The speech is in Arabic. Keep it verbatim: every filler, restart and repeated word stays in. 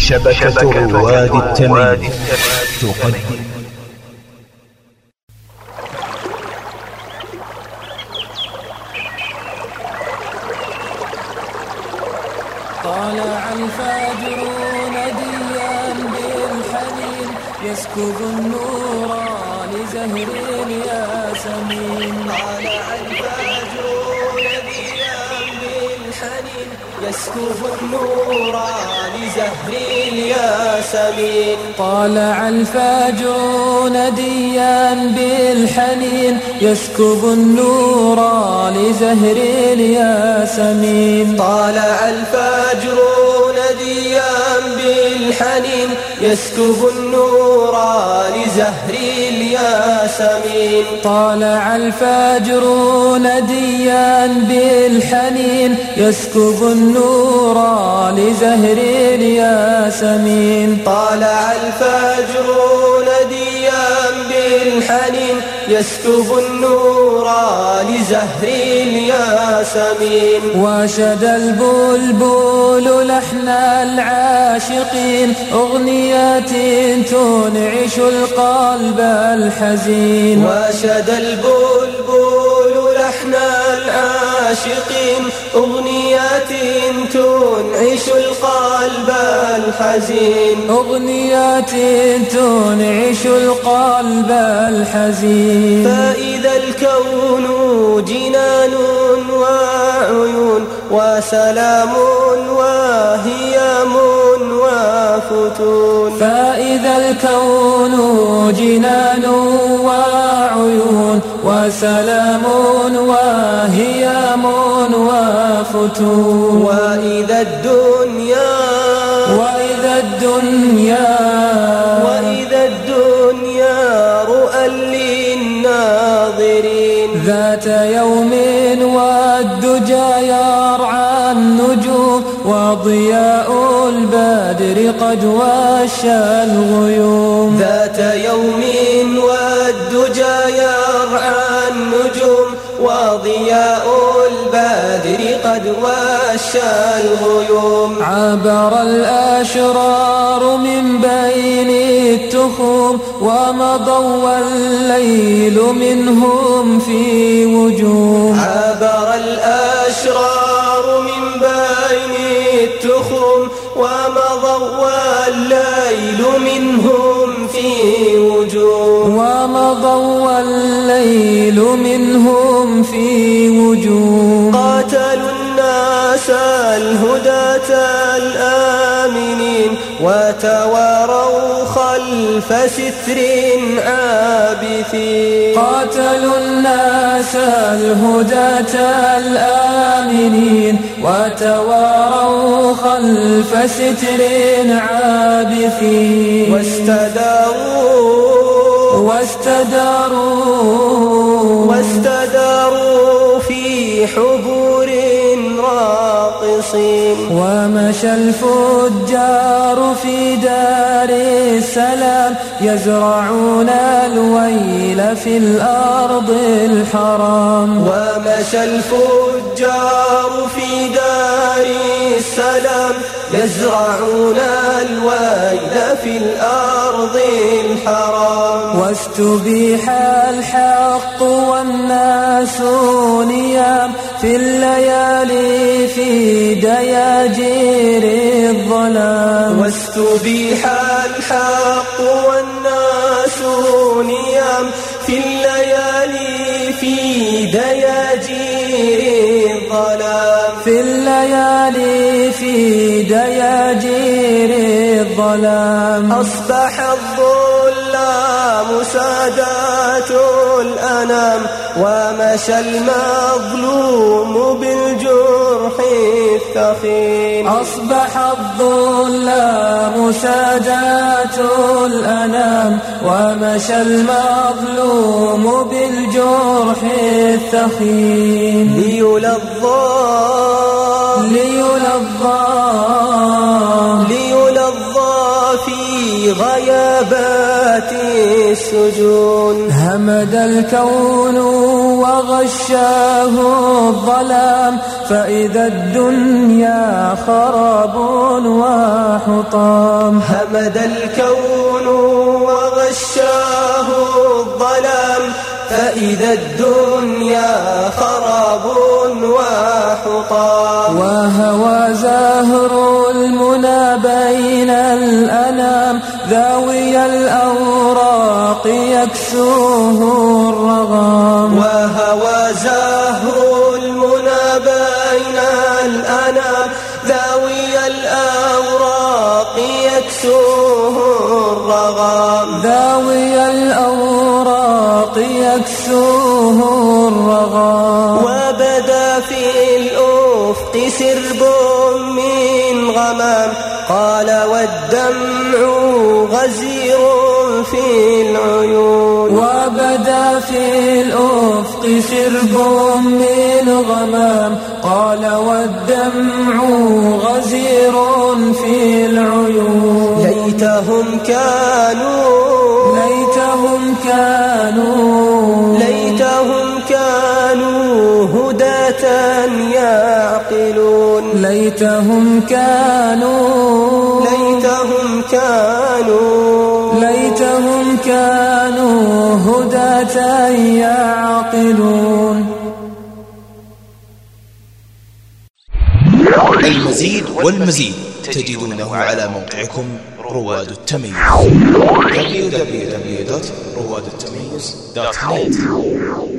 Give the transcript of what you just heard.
شبكة رواد التميم تقدم. طالع الفجر نديا بالحنين يسكب النور لزهر الياسمين. طالع الفجر نديا بالحنين يسكب النور لزهر الياسمين. طالع الفجر نديا بالحنين يسكب النور لزهر الياسمين. طالع الفجر نديا بالحنين يسكب النور لزهر الياسمين. طالع الفجر نديا بالحنين يسكب النور لزهر الياسمين. طالع الفجر نديا بالحنين يسكب النور لزهر الياسمين. واشد البلبل لحن العاشقين أغنيات تنعش القلب الحزين. واشد البلبل لحن العاشقين أغنيات تنعش القلب الحزين. أغنيات تنعش القلب الحزين. فإذا الكون جنان وعيون وسلام وهيام وفتون. فإذا الكون جنان وعيون وسلام وهيام وفتون. وإذا الدنيا وإذا الدنيا وإذا الدنيا رؤى للناظرين. ذات يوم والدجى يرعى النجوم وضياء البدر قد وشى الغيوم. ذات يوم والدجى يرعى النجوم وضياء البدر قد وشى الغيوم. عبر الأشرار من بين التخوم ومضوا والليل منهم في وجوم. عبر الأشرار من بين التخوم ومضوا والليل منهم في وجوم. ومضوا والليل منهم في وجوم. قاتلوا الناس الهداة الآمنين وتواروا خلف ستر عابثين. قاتلوا الناس الهداة الآمنين وتواروا خلف ستر عابثين. واستداروا واستداروا واستداروا في حبور راقصين. ومشى الفجار في دار السلام يزرعون الويل في الأرض الحرام. ومشى الفجار في دار السلام يزرعون الويل في الأرض الحرام. واستبيح الحق والناس نيام في الليالي في دياجير الظلام. واستبيح الحق والناس نيام في الليالي في دياجير الظلام. في الليالي في دياجير الظلام. أصبح الظلام سادات الأنام ومشى المظلوم بالجرح الثخين. أصبح الظلام سادات الأنام ومشى المظلوم بالجرح الثخين. ليلظى ليلظى ليلظى في غيابات السجون. همد الكون وغشاه الظلام فإذا الدنيا خراب وحطام. همد الكون وغشاه الظلام فإذا الدنيا خراب وحطام. وهوى زهر المنى بين الأنام ذاوي الأوراق يكسوه الرغام. وهوى زهر المنى بين الأنام ذاوي الأوراق يكسوه الرغام. ذاوي الأوراق يكسوه الرغام. وبدا في الأفق سرب من غمام قال والدمع غزير في العيون. وبدا في الأفق سرب من غمام قال والدمع غزير في العيون. ليتهم كانوا ليتهم كانوا ليتهم كانوا هداة يعقلون. ليتهم كانوا ليتهم كانوا ليتهم كانوا هداة يعقلون. المزيد والمزيد تجدونه على موقعكم رواد التميز دبليو دبليو دبليو دوت رواد التميز دوت نت.